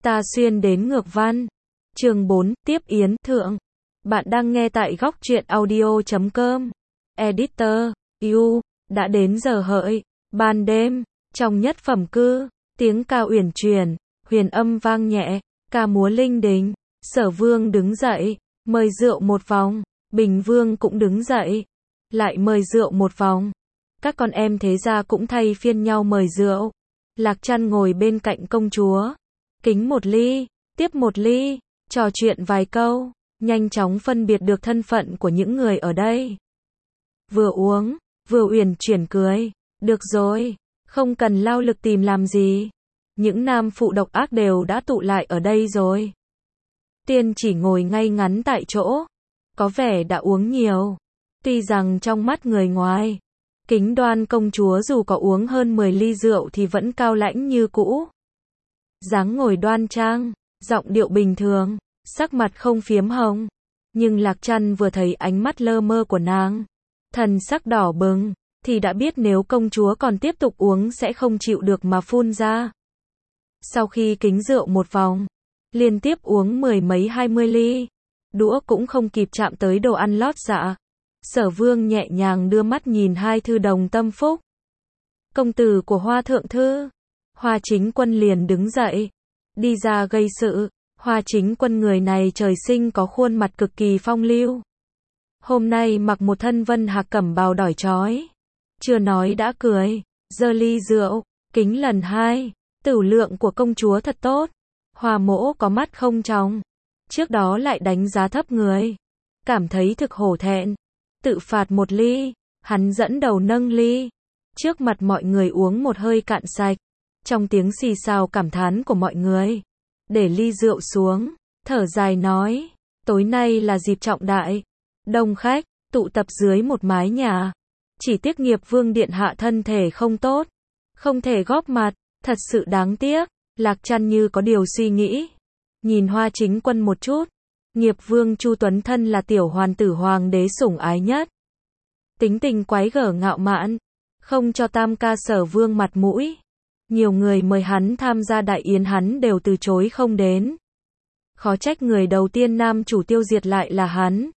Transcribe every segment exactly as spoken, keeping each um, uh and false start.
Ta xuyên đến ngược văn. Chương bốn, tiếp yến thượng. Bạn đang nghe tại góc truyện audio chấm com. Editor, you, đã đến giờ hợi, ban đêm, trong nhất phẩm cư, tiếng ca uyển chuyển, huyền âm vang nhẹ, ca múa linh đình. Sở Vương đứng dậy, mời rượu một vòng, Bình Vương cũng đứng dậy, lại mời rượu một vòng. Các con em thế gia cũng thay phiên nhau mời rượu. Lạc Trăn ngồi bên cạnh công chúa, kính một ly, tiếp một ly, trò chuyện vài câu, nhanh chóng phân biệt được thân phận của những người ở đây. Vừa uống, vừa uyển chuyển cười, được rồi, không cần lao lực tìm làm gì. Những nam phụ độc ác đều đã tụ lại ở đây rồi. Tiên chỉ ngồi ngay ngắn tại chỗ, có vẻ đã uống nhiều. Tuy rằng trong mắt người ngoài, Kính Đoan công chúa dù có uống hơn mười ly rượu thì vẫn cao lãnh như cũ. Dáng ngồi đoan trang, giọng điệu bình thường, sắc mặt không phiếm hồng. Nhưng Lạc Trăn vừa thấy ánh mắt lơ mơ của nàng, thần sắc đỏ bừng, thì đã biết nếu công chúa còn tiếp tục uống sẽ không chịu được mà phun ra. Sau khi kính rượu một vòng, liên tiếp uống mười mấy hai mươi ly, đũa cũng không kịp chạm tới đồ ăn lót dạ. Sở Vương nhẹ nhàng đưa mắt nhìn hai thư đồng tâm phúc. Công tử của Hoa thượng thư. Hoa Chính Quân liền đứng dậy, đi ra gây sự. Hoa Chính Quân người này trời sinh có khuôn mặt cực kỳ phong lưu. Hôm nay mặc một thân vân hạc cẩm bào đỏ chói, chưa nói đã cười, giơ ly rượu, kính lần hai. Tửu lượng của công chúa thật tốt. Hoa mỗ có mắt không tròng, trước đó lại đánh giá thấp người, cảm thấy thực hổ thẹn. Tự phạt một ly, hắn dẫn đầu nâng ly, trước mặt mọi người uống một hơi cạn sạch. Trong tiếng xì xào cảm thán của mọi người, để ly rượu xuống, thở dài nói, tối nay là dịp trọng đại, đông khách tụ tập dưới một mái nhà, chỉ tiếc Nghiệp Vương điện hạ thân thể không tốt, không thể góp mặt, thật sự đáng tiếc. Lạc Trăn như có điều suy nghĩ, nhìn Hoa Chính Quân một chút. Nghiệp Vương Chu Tuấn thân là tiểu hoàn tử hoàng đế sủng ái nhất, tính tình quái gở ngạo mạn, không cho tam ca Sở Vương mặt mũi. Nhiều người mời hắn tham gia đại yến hắn đều từ chối không đến. Khó trách người đầu tiên nam chủ tiêu diệt lại là hắn.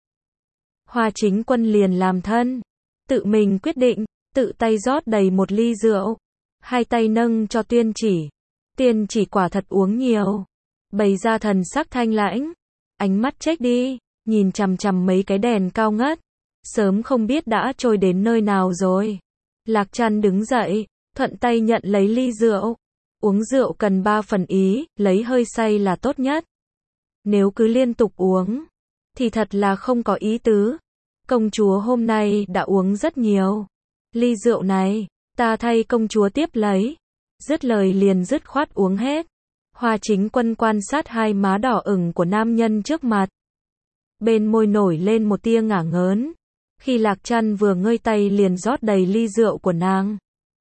Hoa Chính Quân liền làm thân, tự mình quyết định, tự tay rót đầy một ly rượu, hai tay nâng cho Tuyên Chỉ. Tiên Chỉ quả thật uống nhiều, bày ra thần sắc thanh lãnh, ánh mắt chết đi, nhìn chằm chằm mấy cái đèn cao ngất, sớm không biết đã trôi đến nơi nào rồi. Lạc Trăn đứng dậy, thuận tay nhận lấy ly rượu. Uống rượu cần ba phần ý, lấy hơi say là tốt nhất. Nếu cứ liên tục uống, thì thật là không có ý tứ. Công chúa hôm nay đã uống rất nhiều. Ly rượu này, ta thay công chúa tiếp lấy. Dứt lời liền dứt khoát uống hết. Hoa Chính Quân quan sát hai má đỏ ửng của nam nhân trước mặt. Bên môi nổi lên một tia ngả ngớn. Khi Lạc Trăn vừa ngơi tay liền rót đầy ly rượu của nàng.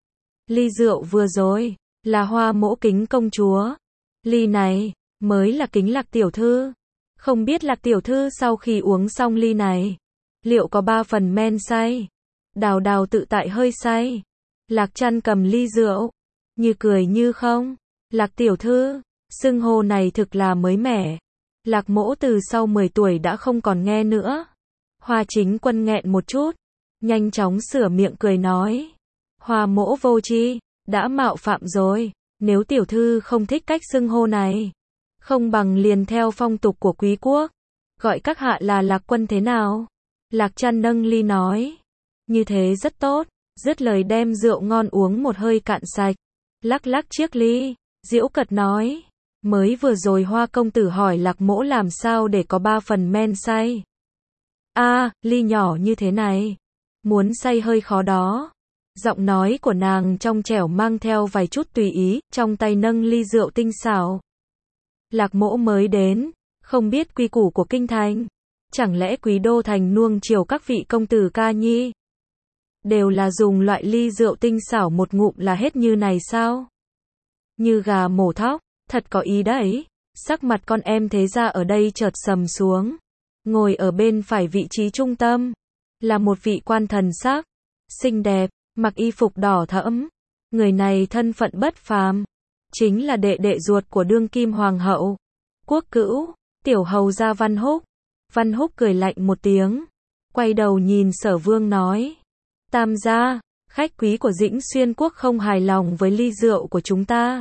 Ly rượu vừa rồi, là Hoa mỗ kính công chúa. Ly này, mới là kính Lạc tiểu thư. Không biết Lạc tiểu thư sau khi uống xong ly này, liệu có ba phần men say? Đào Đào tự tại hơi say. Lạc Trăn cầm ly rượu, như cười như không. Lạc tiểu thư, xưng hô này thực là mới mẻ. Lạc mỗ từ sau mười tuổi đã không còn nghe nữa. Hoa Chính Quân nghẹn một chút, nhanh chóng sửa miệng cười nói. Hoa mỗ vô tri, đã mạo phạm rồi. Nếu tiểu thư không thích cách xưng hô này, không bằng liền theo phong tục của quý quốc, gọi các hạ là Lạc Quân thế nào? Lạc Trăn nâng ly nói. Như thế rất tốt. Dứt lời đem rượu ngon uống một hơi cạn sạch, lắc lắc chiếc ly, giễu cợt nói. Mới vừa rồi Hoa công tử hỏi Lạc mỗ làm sao để có ba phần men say. A, à, ly nhỏ như thế này, muốn say hơi khó đó. Giọng nói của nàng trong trẻo mang theo vài chút tùy ý, trong tay nâng ly rượu tinh xảo. Lạc mỗ mới đến, không biết quy củ của kinh thành. Chẳng lẽ quý đô thành nuông chiều các vị công tử ca nhi đều là dùng loại ly rượu tinh xảo một ngụm là hết như này sao? Như gà mổ thóc, thật có ý đấy. Sắc mặt con em thế gia ở đây chợt sầm xuống. Ngồi ở bên phải vị trí trung tâm, là một vị quan thần sắc, xinh đẹp, mặc y phục đỏ thẫm. Người này thân phận bất phàm, chính là đệ đệ ruột của đương kim hoàng hậu. Quốc cữu, tiểu hầu gia Văn Húc. Văn Húc cười lạnh một tiếng, quay đầu nhìn Sở Vương nói: Tam gia, khách quý của Dĩnh Xuyên quốc không hài lòng với ly rượu của chúng ta.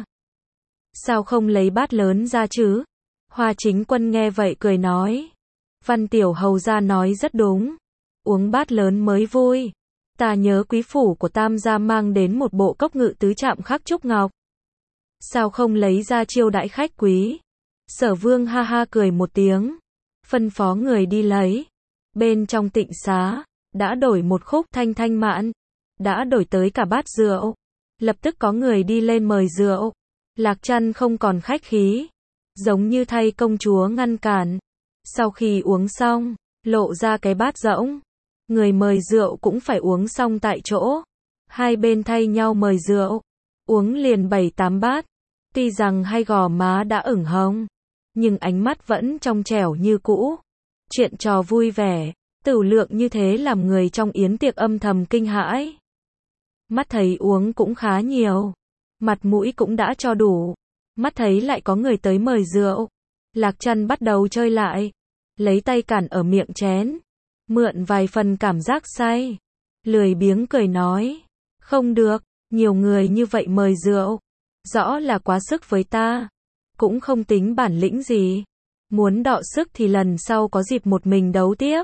Sao không lấy bát lớn ra chứ? Hoa Chính Quân nghe vậy cười nói: Văn tiểu hầu gia nói rất đúng, uống bát lớn mới vui. Ta nhớ quý phủ của Tam gia mang đến một bộ cốc ngự tứ trạm khắc trúc ngọc. Sao không lấy ra chiêu đãi khách quý? Sở Vương ha ha cười một tiếng, phân phó người đi lấy. Bên trong tịnh xá, đã đổi một khúc thanh thanh mạn, đã đổi tới cả bát rượu. Lập tức có người đi lên mời rượu. Lạc Trăn không còn khách khí, giống như thay công chúa ngăn cản. Sau khi uống xong, lộ ra cái bát rỗng. Người mời rượu cũng phải uống xong tại chỗ. Hai bên thay nhau mời rượu, uống liền bảy tám bát. Tuy rằng hai gò má đã ửng hồng, nhưng ánh mắt vẫn trong trẻo như cũ. Chuyện trò vui vẻ, tửu lượng như thế làm người trong yến tiệc âm thầm kinh hãi. Mắt thấy uống cũng khá nhiều, mặt mũi cũng đã cho đủ. Mắt thấy lại có người tới mời rượu, Lạc Trăn bắt đầu chơi lại, lấy tay cản ở miệng chén, mượn vài phần cảm giác say, lười biếng cười nói: Không được, nhiều người như vậy mời rượu, rõ là quá sức với ta, cũng không tính bản lĩnh gì. Muốn đọ sức thì lần sau có dịp một mình đấu tiếp.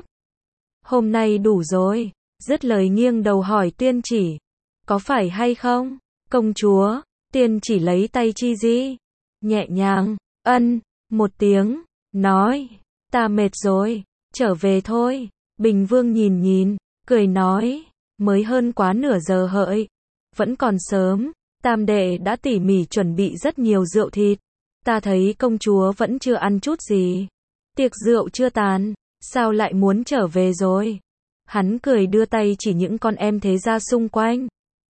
Hôm nay đủ rồi. Dứt lời nghiêng đầu hỏi Tiên Chỉ: Có phải hay không, công chúa? Tiên Chỉ lấy tay chi di, nhẹ nhàng, ân, một tiếng, nói: Ta mệt rồi, trở về thôi. Bình Vương nhìn nhìn, cười nói: Mới hơn quá nửa giờ hợi, vẫn còn sớm. Tam đệ đã tỉ mỉ chuẩn bị rất nhiều rượu thịt. Ta thấy công chúa vẫn chưa ăn chút gì. Tiệc rượu chưa tàn, sao lại muốn trở về rồi? Hắn cười đưa tay chỉ những con em thế gia xung quanh.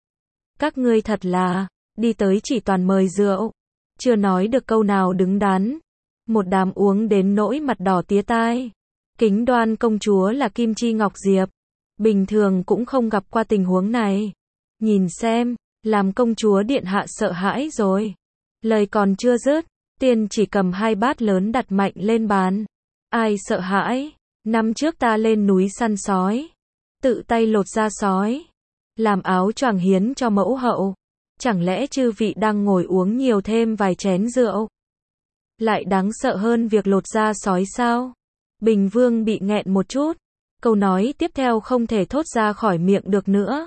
Các ngươi thật là, đi tới chỉ toàn mời rượu, chưa nói được câu nào đứng đắn. Một đám uống đến nỗi mặt đỏ tía tai. Kính Đoan công chúa là Kim Chi Ngọc Diệp, bình thường cũng không gặp qua tình huống này. Nhìn xem, làm công chúa điện hạ sợ hãi rồi. Lời còn chưa dứt, Tiên Chỉ cầm hai bát lớn đặt mạnh lên bàn. Ai sợ hãi? Năm trước ta lên núi săn sói, tự tay lột da sói, làm áo choàng hiến cho mẫu hậu. Chẳng lẽ chư vị đang ngồi uống nhiều thêm vài chén rượu, lại đáng sợ hơn việc lột da sói sao? Bình Vương bị nghẹn một chút, câu nói tiếp theo không thể thốt ra khỏi miệng được nữa.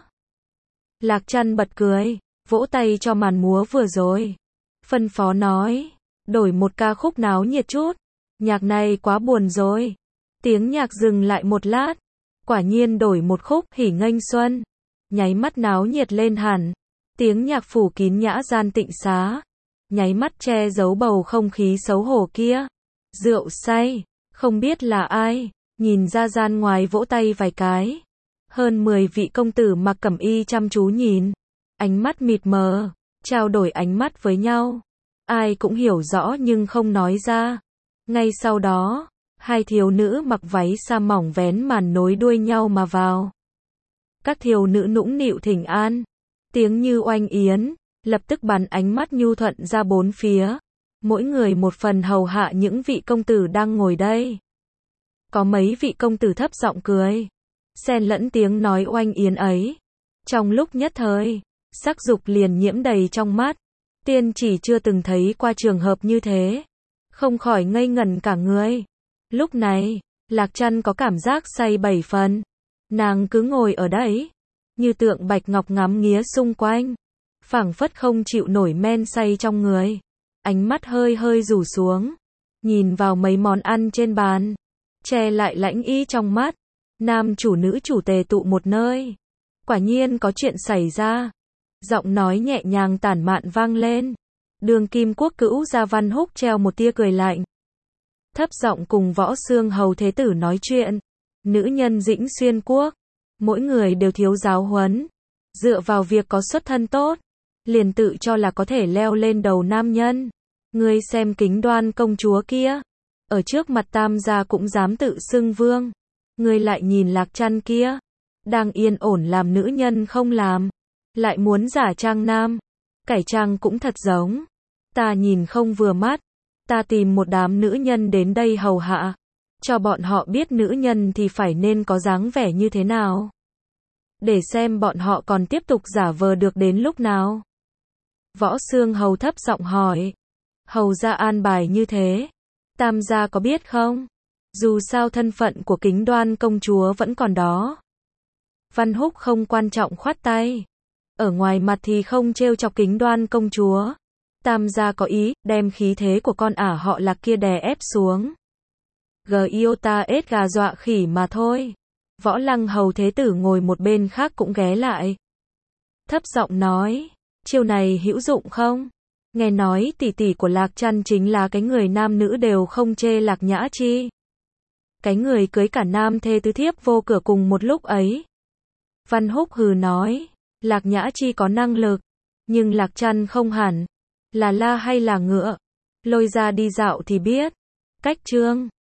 Lạc Trăn bật cười, vỗ tay cho màn múa vừa rồi, phân phó nói: Đổi một ca khúc náo nhiệt chút, nhạc này quá buồn rồi. Tiếng nhạc dừng lại một lát, quả nhiên đổi một khúc Hỉ Nghênh Xuân, nháy mắt náo nhiệt lên hẳn. Tiếng nhạc phủ kín nhã gian tịnh xá, nháy mắt che giấu bầu không khí xấu hổ kia. Rượu say, không biết là ai, nhìn ra gian ngoài vỗ tay vài cái. Hơn mười vị công tử mặc cẩm y chăm chú nhìn, ánh mắt mịt mờ, trao đổi ánh mắt với nhau. Ai cũng hiểu rõ nhưng không nói ra. Ngay sau đó, hai thiếu nữ mặc váy sa mỏng vén màn nối đuôi nhau mà vào. Các thiếu nữ nũng nịu thỉnh an, tiếng như oanh yến, lập tức bắn ánh mắt nhu thuận ra bốn phía. Mỗi người một phần hầu hạ những vị công tử đang ngồi đây. Có mấy vị công tử thấp giọng cười, xen lẫn tiếng nói oanh yến ấy. Trong lúc nhất thời, sắc dục liền nhiễm đầy trong mắt. Tiên Chỉ chưa từng thấy qua trường hợp như thế, không khỏi ngây ngẩn cả người. Lúc này, Lạc Trăn có cảm giác say bảy phần. Nàng cứ ngồi ở đấy, như tượng bạch ngọc ngắm nghía xung quanh, phảng phất không chịu nổi men say trong người. Ánh mắt hơi hơi rủ xuống, nhìn vào mấy món ăn trên bàn, che lại lãnh ý trong mắt. Nam chủ nữ chủ tề tụ một nơi, quả nhiên có chuyện xảy ra. Giọng nói nhẹ nhàng tản mạn vang lên. Đường kim quốc cữu gia Văn Húc treo một tia cười lạnh, thấp giọng cùng Võ Xương hầu thế tử nói chuyện. Nữ nhân Dĩnh Xuyên quốc, mỗi người đều thiếu giáo huấn, dựa vào việc có xuất thân tốt, liền tự cho là có thể leo lên đầu nam nhân. Ngươi xem Kính Đoan công chúa kia, ở trước mặt Tam gia cũng dám tự xưng vương. Ngươi lại nhìn Lạc Trăn kia, đang yên ổn làm nữ nhân không làm, lại muốn giả trang nam, cải trang cũng thật giống. ta nhìn không vừa mắt, ta tìm một đám nữ nhân đến đây hầu hạ, cho bọn họ biết nữ nhân thì phải nên có dáng vẻ như thế nào. Để xem bọn họ còn tiếp tục giả vờ được đến lúc nào. Võ Xương Hầu thấp giọng hỏi. Hầu gia an bài như thế, Tam gia có biết không? Dù sao thân phận của Kính Đoan công chúa vẫn còn đó. Văn Húc không quan trọng khoát tay. Ở ngoài mặt thì không trêu chọc Kính Đoan công chúa. Tam gia có ý, đem khí thế của con ả họ Lạc kia đè ép xuống. G iota ết gà dọa khỉ mà thôi. Võ Lăng Hầu thế tử ngồi một bên khác cũng ghé lại. Thấp giọng nói, chiêu này hữu dụng không? Nghe nói tỷ tỷ của Lạc Trăn chính là cái người nam nữ đều không chê Lạc Nhã Chi. Cái người cưới cả nam thê tứ thiếp vô cửa cùng một lúc ấy. Văn Húc hừ nói, Lạc Nhã Chi có năng lực, nhưng Lạc Trăn không hẳn. Là la hay là ngựa? Lôi ra đi dạo thì biết. Cách chương